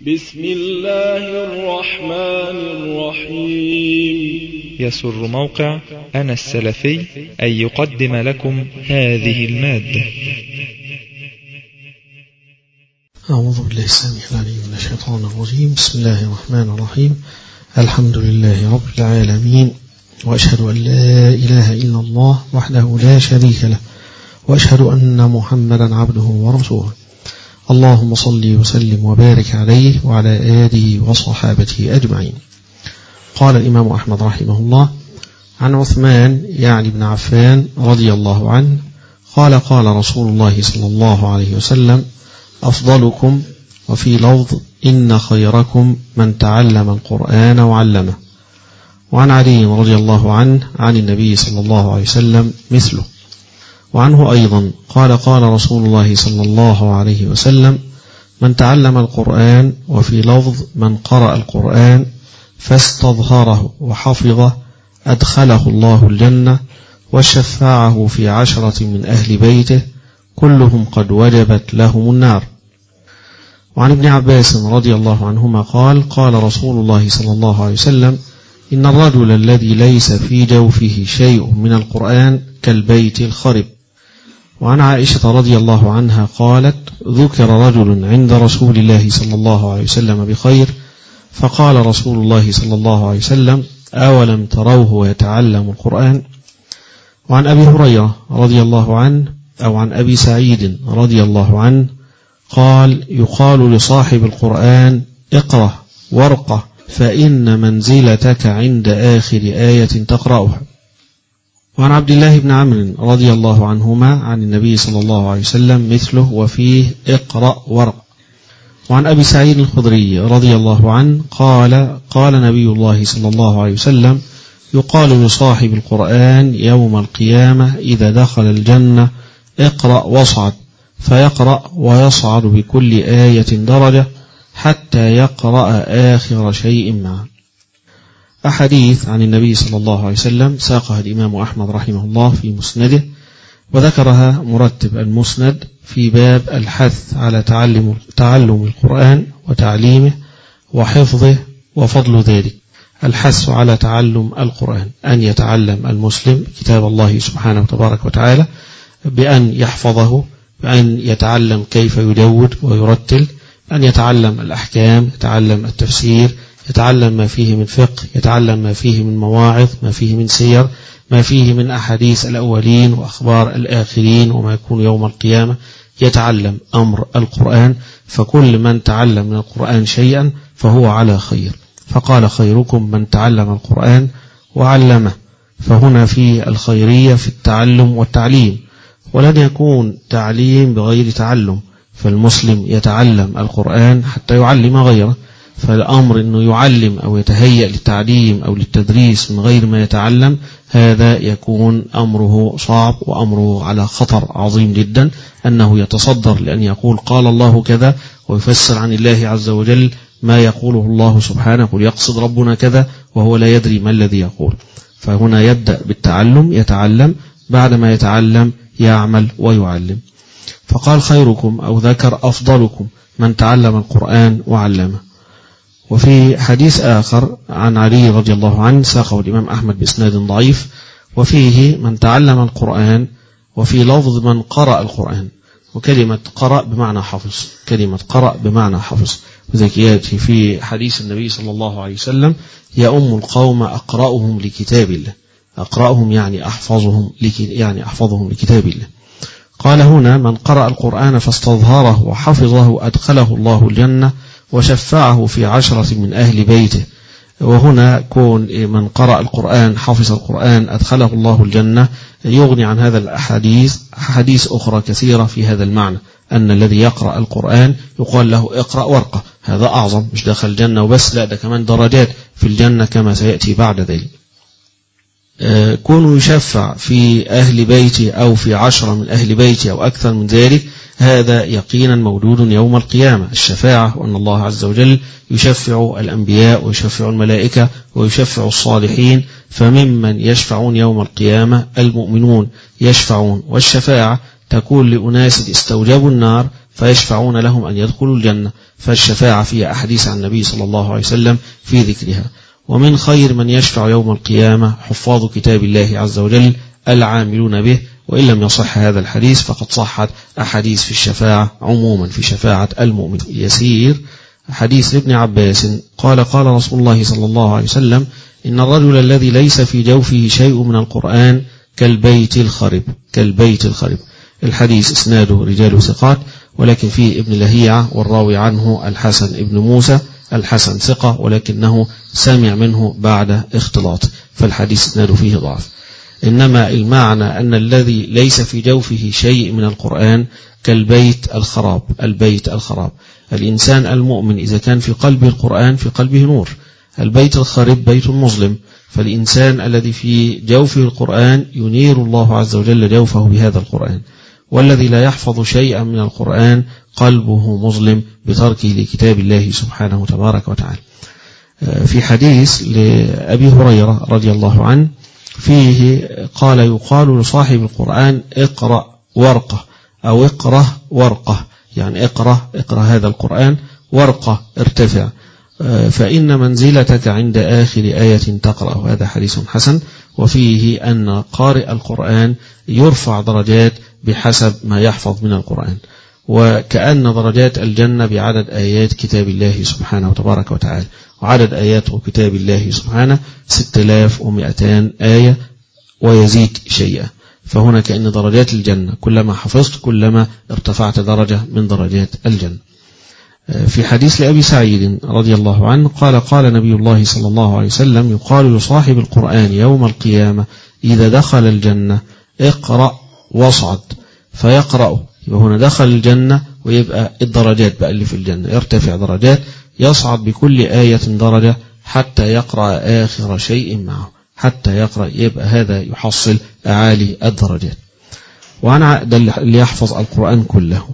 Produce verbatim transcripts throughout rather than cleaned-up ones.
بسم الله الرحمن الرحيم. يسر موقع أنا السلفي أن يقدم لكم هذه المادة. أعوذ بالله السميع العليم من الشيطان الرجيم. بسم الله الرحمن الرحيم. الحمد لله رب العالمين، وأشهد أن لا إله إلا الله وحده لا شريك له، وأشهد أن محمدا عبده ورسوله. اللهم صل وسلم وبارك عليه وعلى آله وصحابته أجمعين. قال الإمام أحمد رحمه الله عن عثمان يعني بن عفان رضي الله عنه قال قال رسول الله صلى الله عليه وسلم: أفضلكم، وفي لفظ إن خيركم من تعلم القرآن وعلمه. وعن علي رضي الله عنه عن النبي صلى الله عليه وسلم مثله. وعنه أيضا قال قال رسول الله صلى الله عليه وسلم: من تعلم القرآن، وفي لفظ من قرأ القرآن فاستظهره وحفظه أدخله الله الجنة وشفعه في عشرة من أهل بيته كلهم قد وجبت لهم النار. وعن ابن عباس رضي الله عنهما قال قال رسول الله صلى الله عليه وسلم: إن الرجل الذي ليس في جوفه شيء من القرآن كالبيت الخرب. وعن عائشة رضي الله عنها قالت: ذكر رجل عند رسول الله صلى الله عليه وسلم بخير، فقال رسول الله صلى الله عليه وسلم: أولم تروه يتعلم القرآن؟ وعن أبي هريرة رضي الله عنه أو عن أبي سعيد رضي الله عنه قال: يقال لصاحب القرآن: اقرأ وارقه، فإن منزلتك عند آخر آية تقرأها. وعن عبد الله بن عمرو رضي الله عنهما عن النبي صلى الله عليه وسلم مثله، وفيه اقرأ وارق. وعن أبي سعيد الخدري رضي الله عنه قال قال نبي الله صلى الله عليه وسلم: يقال لصاحب القرآن يوم القيامة إذا دخل الجنة: اقرأ واصعد، فيقرأ ويصعد بكل آية درجة حتى يقرأ آخر شيء معه. أحاديث عن النبي صلى الله عليه وسلم ساقها الإمام أحمد رحمه الله في مسنده، وذكرها مرتب المسند في باب الحث على تعلم تعلم القرآن وتعليمه وحفظه وفضل ذلك. الحث على تعلم القرآن أن يتعلم المسلم كتاب الله سبحانه وتبارك وتعالى بأن يحفظه، بأن يتعلم كيف يجود ويرتل، أن يتعلم الأحكام، يتعلم التفسير، يتعلم ما فيه من فقه، يتعلم ما فيه من مواعظ، ما فيه من سير، ما فيه من أحاديث الأولين وأخبار الآخرين وما يكون يوم القيامة، يتعلم أمر القرآن. فكل من تعلم من القرآن شيئا فهو على خير. فقال: خيركم من تعلم القرآن وعلمه. فهنا في الخيرية في التعلم والتعليم، ولن يكون تعليم بغير تعلم، فالمسلم يتعلم القرآن حتى يعلم غيره. فالأمر أنه يعلم أو يتهيأ للتعليم أو للتدريس من غير ما يتعلم، هذا يكون أمره صعب وأمره على خطر عظيم جدا، أنه يتصدر لأن يقول قال الله كذا ويفسر عن الله عز وجل ما يقوله الله سبحانه، يقصد ربنا كذا وهو لا يدري ما الذي يقول. فهنا يبدأ بالتعلم، يتعلم، بعدما يتعلم يعمل ويعلم. فقال: خيركم، أو ذكر أفضلكم من تعلم القرآن وعلمه. وفي حديث آخر عن علي رضي الله عنه ساقه الإمام أحمد بإسناد ضعيف، وفيه من تعلم القرآن، وفي لفظ من قرأ القرآن. وكلمة قرأ بمعنى حفظ، كلمة قرأ بمعنى حفظ. وذلك يأتي في حديث النبي صلى الله عليه وسلم: يؤم القوم أقرأهم لكتاب الله. أقرأهم يعني أحفظهم يعني أحفظهم لكتاب الله. قال هنا: من قرأ القرآن فاستظهره وحفظه أدخله الله الجنة وشفعه في عشرة من أهل بيته. وهنا كون من قرأ القرآن حفظ القرآن أدخله الله الجنة يغني عن هذا الأحاديث حديث أخرى كثيرة في هذا المعنى، أن الذي يقرأ القرآن يقال له اقرأ وارقه. هذا أعظم، مش دخل الجنة وبس، لا، ده كمان درجات في الجنة كما سيأتي بعد ذلك. كونه يشفع في أهل بيته أو في عشرة من أهل بيته أو أكثر من ذلك، هذا يقينا موجود يوم القيامة، الشفاعة، وأن الله عز وجل يشفع الأنبياء ويشفع الملائكة ويشفع الصالحين. فممن يشفعون يوم القيامة المؤمنون يشفعون، والشفاعة تكون لأناس استوجبوا النار فيشفعون لهم أن يدخلوا الجنة، فالشفاعة فيها أحاديث عن النبي صلى الله عليه وسلم في ذكرها. ومن خير من يشفع يوم القيامة حفاظ كتاب الله عز وجل العاملون به، وإن لم يصح هذا الحديث فقد صحت أحاديث في الشفاعة عموما في شفاعة المؤمن. يسير حديث ابن عباس قال قال رسول الله صلى الله عليه وسلم: إن الرجل الذي ليس في جوفه شيء من القرآن كالبيت الخرب. كالبيت الخرب. الحديث اسناده رجال ثقات، ولكن فيه ابن لهيعة والراوي عنه الحسن ابن موسى. الحسن ثقة ولكنه سمع منه بعد اختلاط، فالحديث اسناده فيه ضعف. إنما المعنى أن الذي ليس في جوفه شيء من القرآن كالبيت الخراب. البيت الخراب، الإنسان المؤمن إذا كان في قلبه القرآن في قلبه نور. البيت الخرب بيت مظلم، فالإنسان الذي في جوفه القرآن ينير الله عز وجل جوفه بهذا القرآن، والذي لا يحفظ شيئا من القرآن قلبه مظلم بتركه لكتاب الله سبحانه تبارك وتعالى. في حديث لأبي هريرة رضي الله عنه فيه قال: يقال لصاحب القرآن اقرأ ورقة أو اقرأ ورقة، يعني اقرأ اقرأ هذا القرآن، ورقة ارتفع، فإن منزلتك عند آخر آية تقرأ. هذا حديث حسن، وفيه أن قارئ القرآن يرفع درجات بحسب ما يحفظ من القرآن، وكأن درجات الجنة بعدد آيات كتاب الله سبحانه وتبارك وتعالى، وعدد آيات كتاب الله سبحانه ستة آلاف ومئتان آية ويزيد شيئا. فهنا كأن درجات الجنة كلما حفظت كلما ارتفعت درجة من درجات الجنة. في حديث لأبي سعيد رضي الله عنه قال قال نبي الله صلى الله عليه وسلم: يقال لصاحب القرآن يوم القيامة إذا دخل الجنة اقرأ واصعد، فيقرأ. يبقى هنا دخل الجنة، ويبقى الدرجات بقى اللي في الجنة يرتفع درجات، يصعد بكل آية درجة حتى يقرأ آخر شيء معه، حتى يقرأ، يبقى هذا يحصل أعالي الدرجات. وعن عقد اللي يحفظ القرآن كله.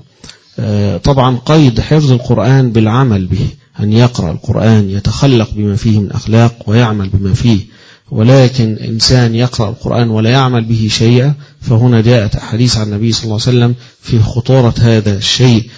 طبعا قيد حفظ القرآن بالعمل به، أن يقرأ القرآن يتخلق بما فيه من أخلاق ويعمل بما فيه، ولكن إنسان يقرأ القرآن ولا يعمل به شيئا، فهنا جاءت أحاديث عن النبي صلى الله عليه وسلم في خطورة هذا الشيء،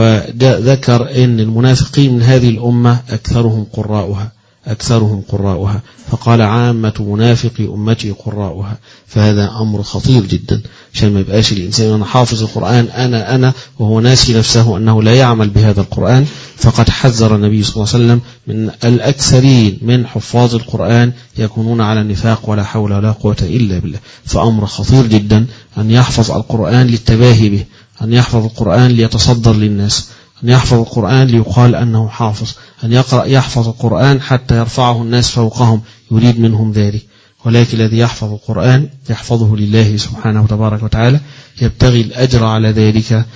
وذكر أن المنافقين من هذه الأمة أكثرهم قراؤها أكثرهم قراؤها فقال: عامة منافقي أمتي قراؤها. فهذا أمر خطير جدا، عشان ما يبقاش الإنسان أنا حافظ القرآن أنا أنا وهو ناسي نفسه أنه لا يعمل بهذا القرآن. فقد حذر النبي صلى الله عليه وسلم من الأكثرين من حفاظ القرآن يكونون على النفاق ولا حول ولا قوة إلا بالله. فأمر خطير جدا أن يحفظ القرآن للتباهي به، أن يحفظ القرآن ليتصدر للناس، أن يحفظ القرآن ليقال أنه حافظ، أن يقرأ يحفظ القرآن حتى يرفعه الناس فوقهم يريد منهم ذلك. ولكن الذي يحفظ القرآن يحفظه لله سبحانه وتبارك وتعالى، يبتغي الأجر على ذلك.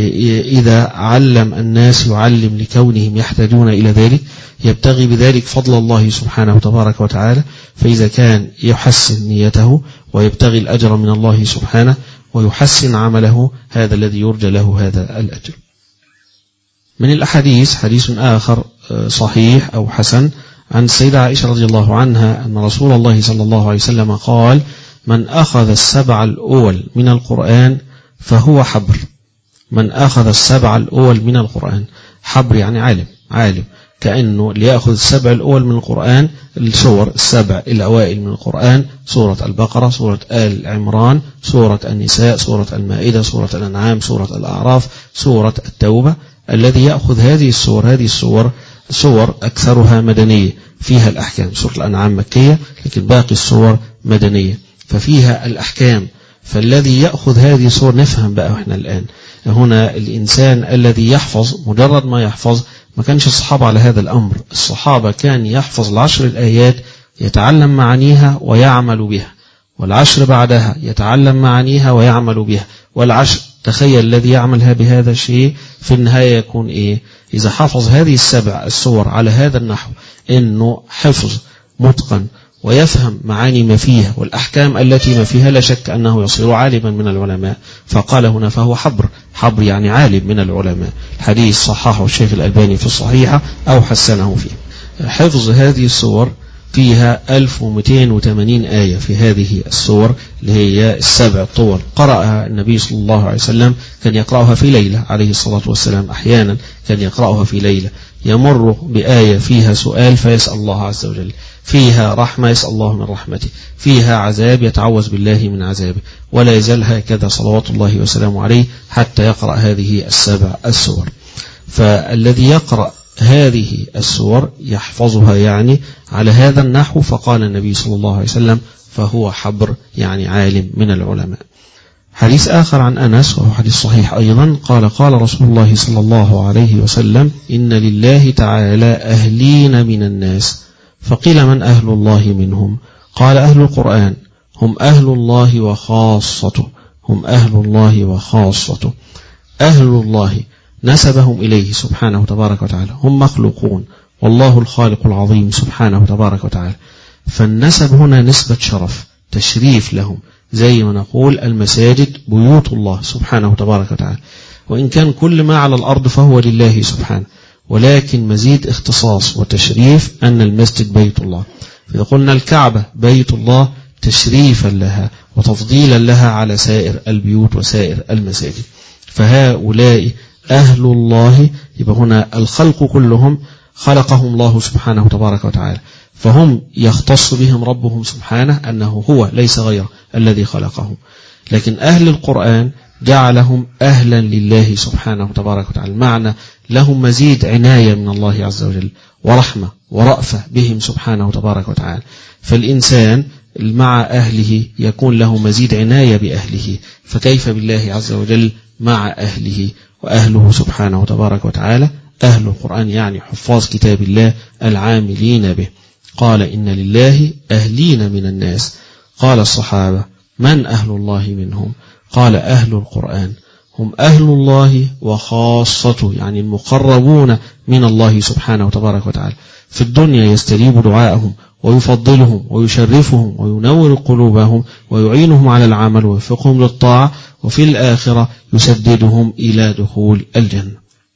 إذا علم الناس يعلم لكونهم يحتاجون إلى ذلك، يبتغي بذلك فضل الله سبحانه وتبارك وتعالى. فإذا كان يحسن نيته ويبتغي الأجر من الله سبحانه ويحسن عمله، هذا الذي يرجى له هذا الأجر. من الأحاديث حديث آخر صحيح أو حسن عن السيدة عائشة رضي الله عنها أن رسول الله صلى الله عليه وسلم قال: من أخذ السبع الأول من القرآن فهو حبر. من أخذ السبع الأول من القرآن، حبر يعني عالم عالم كأنه ليأخذ السبع الأول من القرآن، السور السبع الأوائل من القرآن: سورة البقرة، سورة آل عمران، سورة النساء، سورة المائدة، سورة الأنعام، سورة الأعراف، سورة التوبة. الذي يأخذ هذه السور هذه السور سور أكثرها مدنية فيها الأحكام. سورة الأنعام مكية، لكن باقي السور مدنية ففيها الأحكام. فالذي يأخذ هذه السور، نفهم بقى احنا الآن هنا الإنسان الذي يحفظ مجرد ما يحفظ، ما كانش الصحابة على هذا الأمر. الصحابة كان يحفظ العشر الآيات يتعلم معانيها ويعمل بها، والعشر بعدها يتعلم معانيها ويعمل بها، والعشر تخيل الذي يعمل بهذا الشيء في النهاية يكون إيه؟ إذا حفظ هذه السبع السور على هذا النحو، إنه حفظ متقن ويفهم معاني ما فيها والأحكام التي ما فيها، لا شك أنه يصير عالما من العلماء. فقال هنا فهو حبر. حبر يعني عالم من العلماء. الحديث صححه الشيخ الألباني في الصحيحة أو حسنه فيه. حفظ هذه السور فيها ألف ومئتين وثمانين آية في هذه السور اللي هي السبع الطول، قرأها النبي صلى الله عليه وسلم، كان يقرأها في ليلة عليه الصلاة والسلام، أحيانا كان يقرأها في ليلة، يمر بآية فيها سؤال فيسأل الله عز وجل، فيها رحمة يسأل الله من رحمته، فيها عذاب يتعوذ بالله من عذابه، ولا يزال هكذا صلوات الله وسلامه عليه حتى يقرأ هذه السبع السور. فالذي يقرأ هذه السور يحفظها يعني على هذا النحو، فقال النبي صلى الله عليه وسلم فهو حبر، يعني عالم من العلماء. حديث آخر عن أنس وهو حديث صحيح أيضا، قال قال رسول الله صلى الله عليه وسلم إن لله تعالى أهلين من الناس، فقيل من أهل الله منهم؟ قال أهل القرآن، هم أهل الله وخاصته، هم أهل الله وخاصته. أهل الله نسبهم إليه سبحانه تبارك وتعالى، هم مخلوقون والله الخالق العظيم سبحانه تبارك وتعالى، فالنسب هنا نسبة شرف تشريف لهم، زي ما نقول المساجد بيوت الله سبحانه تبارك وتعالى، وإن كان كل ما على الأرض فهو لله سبحانه، ولكن مزيد اختصاص وتشريف أن المسجد بيت الله. إذا قلنا الكعبة بيت الله تشريفا لها وتفضيلا لها على سائر البيوت وسائر المساجد، فهؤلاء أهل الله. يبقى هنا الخلق كلهم خلقهم الله سبحانه تبارك وتعالى، فهم يختص بهم ربهم سبحانه أنه هو ليس غيره الذي خلقهم، لكن أهل القرآن جعلهم أهلا لله سبحانه تبارك وتعالى، معنى لهم مزيد عناية من الله عز وجل ورحمة ورأفة بهم سبحانه تبارك وتعالى. فالإنسان مع أهله يكون له مزيد عناية بأهله، فكيف بالله عز وجل مع أهله؟ وأهله سبحانه تبارك وتعالى أهل القرآن يعني حفاظ كتاب الله العاملين به. قال إن لله أهلين من الناس. قال الصحابة من أهل الله منهم؟ قال أهل القرآن، هم أهل الله وخاصته، يعني المقربون من الله سبحانه تبارك وتعالى، في الدنيا يستجيب دعاءهم ويفضلهم ويشرفهم وينور قلوبهم ويعينهم على العمل ويوفقهم للطاعة، وفي الآخرة يسددهم إلى دخول الجنة.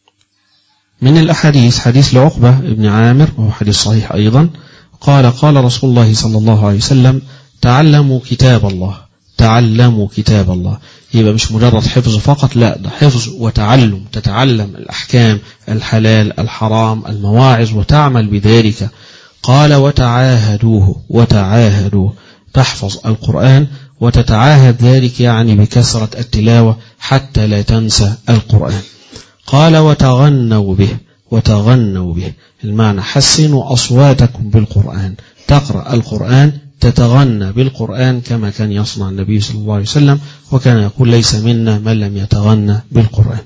من الأحاديث حديث لعقبة بن عامر وهو حديث صحيح أيضا، قال قال رسول الله صلى الله عليه وسلم تعلموا كتاب الله، تعلموا كتاب الله. يبقى مش مجرد حفظ فقط، لا، ده حفظ وتعلم، تتعلم الأحكام، الحلال الحرام، المواعظ، وتعمل بذلك. قال وتعاهدوه، وتعاهدوه، تحفظ القرآن وتتعاهد ذلك، يعني بكثرة التلاوة حتى لا تنسى القرآن. قال وتغنوا به، وتغنوا به، المعنى حسنوا أصواتكم بالقرآن، تقرأ القرآن تتغنى بالقرآن كما كان يصنع النبي صلى الله عليه وسلم، وكان يقول ليس منا من لم يتغنى بالقرآن.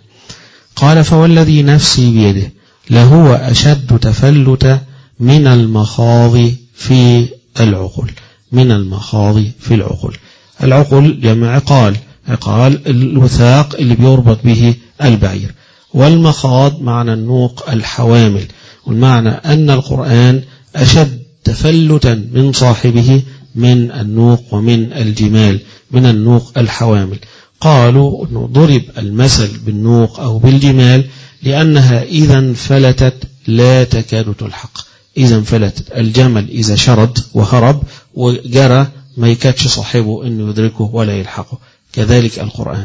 قال فوالذي نفسي بيده لهو أشد تفلت من المخاض في العقل، من المخاض في العقل. العقل جمع عقال، عقال الوثاق اللي بيربط به البعير، والمخاض معنى النوق الحوامل، والمعنى أن القرآن أشد تفلتا من صاحبه من النوق ومن الجمال، من النوق الحوامل. قالوا أنه ضرب المثل بالنوق أو بالجمال لأنها إذا انفلتت لا تكاد تلحق، إذا انفلتت الجمل إذا شرد وهرب وجرى ما يكادش صاحبه أنه يدركه ولا يلحقه، كذلك القرآن.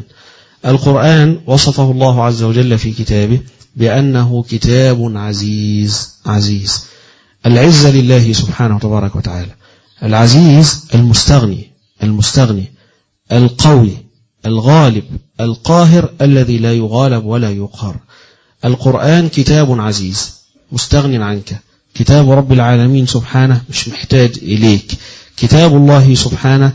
القرآن وصفه الله عز وجل في كتابه بأنه كتاب عزيز، عزيز، العزة لله سبحانه تبارك وتعالى. العزيز المستغني، المستغني القوي الغالب القاهر الذي لا يغالب ولا يقهر. القرآن كتاب عزيز مستغن عنك، كتاب رب العالمين سبحانه مش محتاج إليك، كتاب الله سبحانه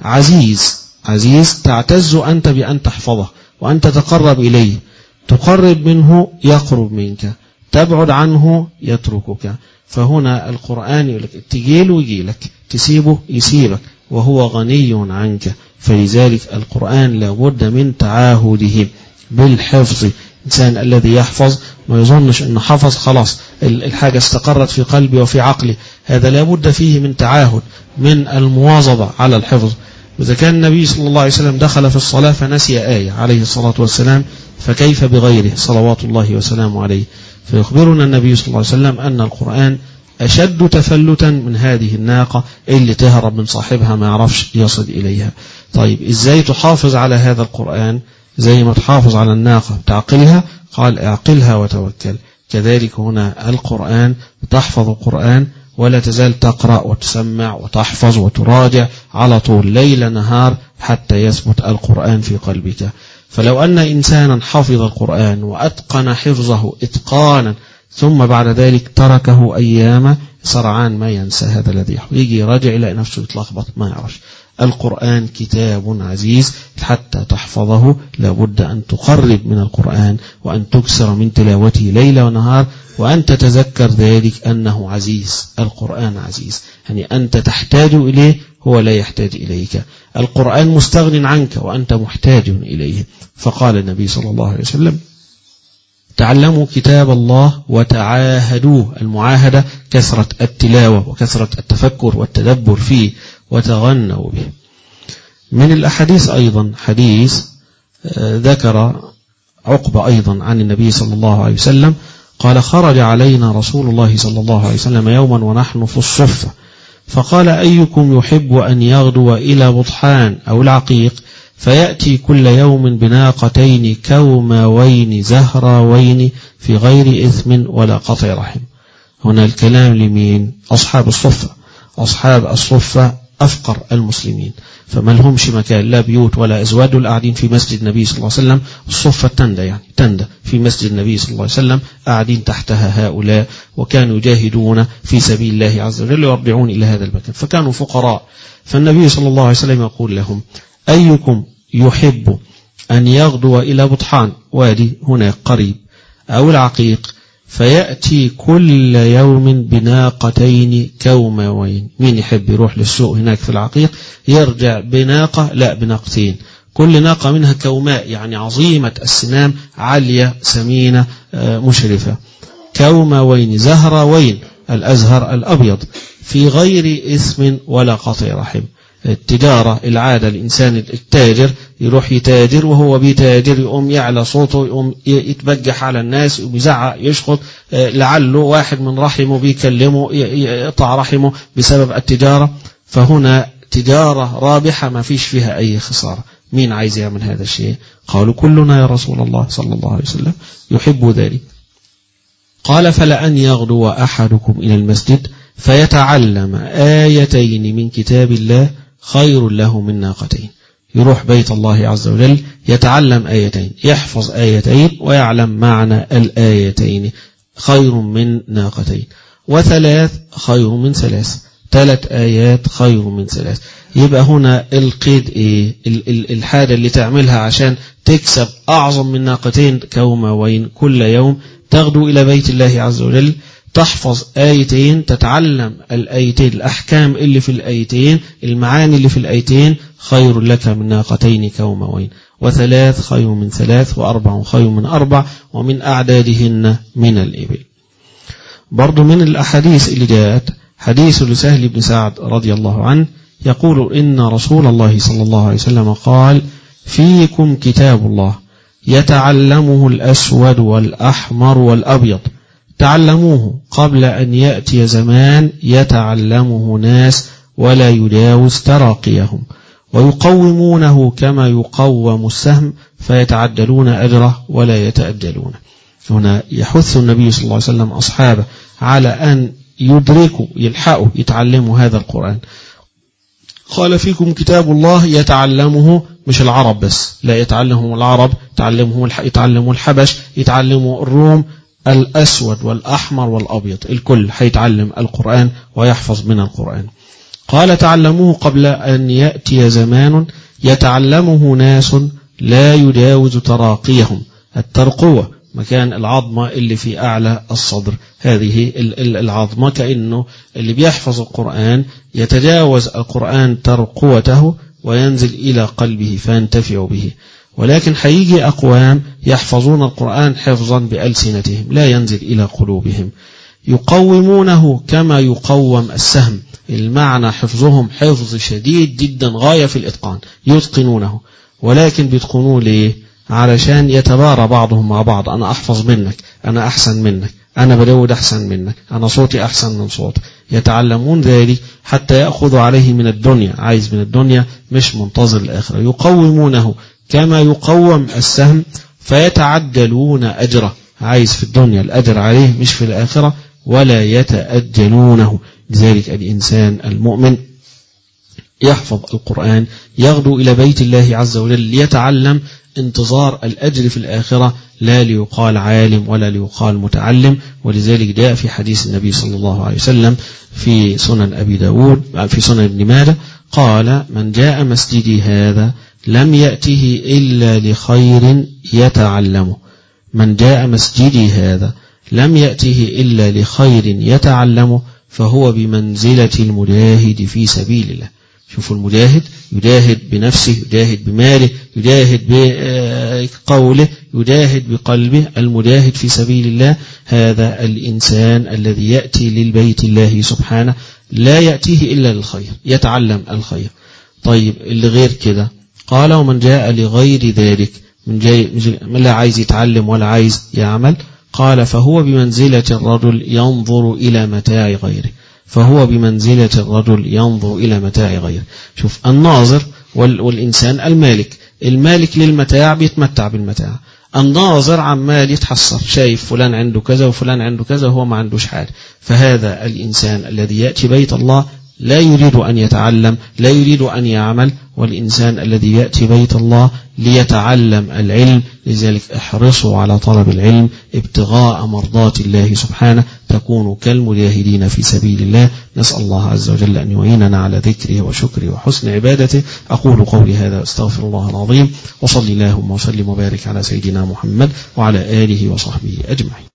عزيز، عزيز تعتز أنت بأن تحفظه وأن تتقرب إليه، تقرب منه يقرب منك، تبعد عنه يتركك. فهنا القرآن يقول لك تجيله ويجيلك، تسيبه يسيبك، وهو غني عنك. فلذلك القرآن لابد من تعاهده بالحفظ. الإنسان الذي يحفظ ما يظنش أنه حفظ خلاص الحاجة استقرت في قلبي وفي عقلي، هذا لابد فيه من تعاهد، من المواظبة على الحفظ. وإذا كان النبي صلى الله عليه وسلم دخل في الصلاة فنسي آية عليه الصلاة والسلام، فكيف بغيره صلوات الله وسلامه عليه؟ فيخبرنا النبي صلى الله عليه وسلم أن القرآن أشد تفلتا من هذه الناقة اللي تهرب من صاحبها ما يعرفش يصل إليها. طيب إزاي تحافظ على هذا القرآن؟ زي ما تحافظ على الناقة تعقلها، قال اعقلها وتوكل. كذلك هنا القرآن، تحفظ القرآن ولا تزال تقرأ وتسمع وتحفظ وتراجع على طول ليل نهار حتى يثبت القرآن في قلبك. فلو أن إنسانا حفظ القرآن وأتقن حفظه إتقانا ثم بعد ذلك تركه أيام سرعان ما ينسى هذا الذي يحفظ، يجي راجع إلى نفسه يتلخبط ما يعرفش. القرآن كتاب عزيز، حتى تحفظه لابد أن تقرب من القرآن وأن تكسر من تلاوته ليل ونهار، وأن تتذكر ذلك أنه عزيز. القرآن عزيز، يعني أنت تحتاج إليه، هو لا يحتاج إليك. القرآن مستغن عنك وأنت محتاج إليه. فقال النبي صلى الله عليه وسلم: تعلموا كتاب الله وتعاهدوه. المعاهدة كثرة التلاوة وكثرة التفكر والتدبر فيه، وتغنوا به. من الأحاديث أيضا حديث ذكر عقبة أيضا عن النبي صلى الله عليه وسلم قال: خرج علينا رسول الله صلى الله عليه وسلم يوما ونحن في الصفة، فقال: أيكم يحب أن يغدو إلى بطحان أو العقيق فيأتي كل يوم بناقتين كوماوين زهراوين في غير إثم ولا قطع رحم. هنا الكلام لمين؟ أصحاب الصفة. أصحاب الصفة أفقر المسلمين، فما لهمش مكان، لا بيوت ولا أزواج، دول قاعدين في مسجد النبي صلى الله عليه وسلم. الصفة تندى، يعني تندى في مسجد النبي صلى الله عليه وسلم، قاعدين تحتها هؤلاء، وكانوا يجاهدون في سبيل الله عز وجل ويرجعون إلى هذا المكان، فكانوا فقراء. فالنبي صلى الله عليه وسلم يقول لهم: أيكم يحب أن يغدو إلى بطحان، وادي هنا قريب، أو العقيق، فيأتي كل يوم بناقتين كوماوين. مين يحب يروح للسوق هناك في العقيق يرجع بناقة؟ لا، بناقتين، كل ناقة منها كوماء، يعني عظيمة السنام، عالية سمينة مشرفة. كوماوين زهراوين، الأزهر الأبيض، في غير إثم ولا قطع رحم. التجارة العادة، الإنسان التاجر يروح يتاجر، وهو بيتاجر يقوم يعلى صوته، يقوم يتبجح على الناس، يقوم يزعق يشخط، لعله واحد من رحمه بيكلمه يقطع رحمه بسبب التجارة. فهنا تجارة رابحة ما فيش فيها أي خسارة. مين عايز يعمل هذا الشيء؟ قالوا: كلنا يا رسول الله صلى الله عليه وسلم يحب ذلك. قال: فلأن يغدو أحدكم إلى المسجد فيتعلم آيتين من كتاب الله خير له من ناقتين. يروح بيت الله عز وجل يتعلم آيتين، يحفظ آيتين ويعلم معنى الآيتين، خير من ناقتين. وثلاث خير من ثلاث، ثلاث آيات خير من ثلاث. يبقى هنا القيد إيه؟ الحاجة اللي تعملها عشان تكسب أعظم من ناقتين كوماوين كل يوم، تغدو إلى بيت الله عز وجل، تحفظ آيتين، تتعلم الآيتين، الأحكام اللي في الآيتين، المعاني اللي في الآيتين، خير لك من ناقتين كوماوين. وثلاث خير من ثلاث، وأربع خير من أربع، ومن أعدادهن من الإبل. برضو من الأحاديث اللي جاءت حديث لسهل بن سعد رضي الله عنه يقول: إن رسول الله صلى الله عليه وسلم قال: فيكم كتاب الله يتعلمه الأسود والأحمر والأبيض، تعلموه قبل أن يأتي زمان يتعلمه ناس ولا يجاوز تراقيهم، ويقومونه كما يقوم السهم، فيتعدلون أجره ولا يتأجلون. هنا يحث النبي صلى الله عليه وسلم أصحابه على أن يدركوا، يلحقوا، يتعلموا هذا القرآن. قال: فيكم كتاب الله يتعلمه مش العرب بس، لا، يتعلمهم العرب، يتعلمهم يتعلموا الحبش، يتعلموا الروم، الأسود والأحمر والأبيض، الكل حيتعلم القرآن ويحفظ من القرآن. قال: تعلموه قبل أن يأتي زمان يتعلمه ناس لا يجاوز تراقيهم. الترقوة مكان العظمة اللي في أعلى الصدر، هذه العظمة، كأنه اللي بيحفظ القرآن يتجاوز القرآن ترقوته وينزل إلى قلبه فينتفع به. ولكن حيجي أقوام يحفظون القرآن حفظا بألسنتهم، لا ينزل إلى قلوبهم، يقومونه كما يقوم السهم. المعنى حفظهم حفظ شديد جدا غاية في الإتقان، يتقنونه. ولكن بيتقنوه ليه؟ علشان يتبارى بعضهم مع بعض، أنا أحفظ منك، أنا أحسن منك، أنا بداود أحسن منك، أنا صوتي أحسن من صوتك. يتعلمون ذلك حتى يأخذوا عليه من الدنيا، عايز من الدنيا مش منتظر الآخرة. يقومونه كما يقوم السهم فيتعجلون أجره، عايز في الدنيا الأجر عليه مش في الآخرة، ولا يتأجلونه. لذلك الإنسان المؤمن يحفظ القرآن، يغدو إلى بيت الله عز وجل ليتعلم انتظار الأجر في الآخرة، لا ليقال عالم ولا ليقال متعلم. ولذلك جاء في حديث النبي صلى الله عليه وسلم في سنن أبي داود في سنن ابن ماجه قال: من جاء مسجدي هذا لم يأته إلا لخير يتعلمه. من جاء مسجدي هذا لم يأته إلا لخير يتعلمه فهو بمنزلة المجاهد في سبيل الله. شوفوا المجاهد يجاهد بنفسه، يجاهد بماله، يجاهد بقوله، يجاهد بقلبه. المجاهد في سبيل الله هذا الإنسان الذي يأتي للبيت الله سبحانه لا يأتيه إلا للخير، يتعلم الخير. طيب اللي غير كده قال: ومن جاء لغير ذلك، من جاي من لا عايز يتعلم ولا عايز يعمل، قال: فهو بمنزلة الرجل ينظر إلى متاع غيره. فهو بمنزلة الرجل ينظر إلى متاع غيره. شوف الناظر والإنسان المالك، المالك للمتاع بيتمتع بالمتاع، الناظر عمال يتحسر، شايف فلان عنده كذا وفلان عنده كذا وهو ما عندوش حاجة. فهذا الإنسان الذي يأتي بيت الله لا يريد أن يتعلم، لا يريد أن يعمل. والإنسان الذي يأتي بيت الله ليتعلم العلم. لذلك احرصوا على طلب العلم ابتغاء مرضات الله سبحانه، تكونوا كالمجاهدين في سبيل الله. نسأل الله عز وجل أن يعيننا على ذكره وشكره وحسن عبادته. أقول قولي هذا أستغفر الله العظيم، وصلي اللهم وسلم وبارك على سيدنا محمد وعلى آله وصحبه أجمعين.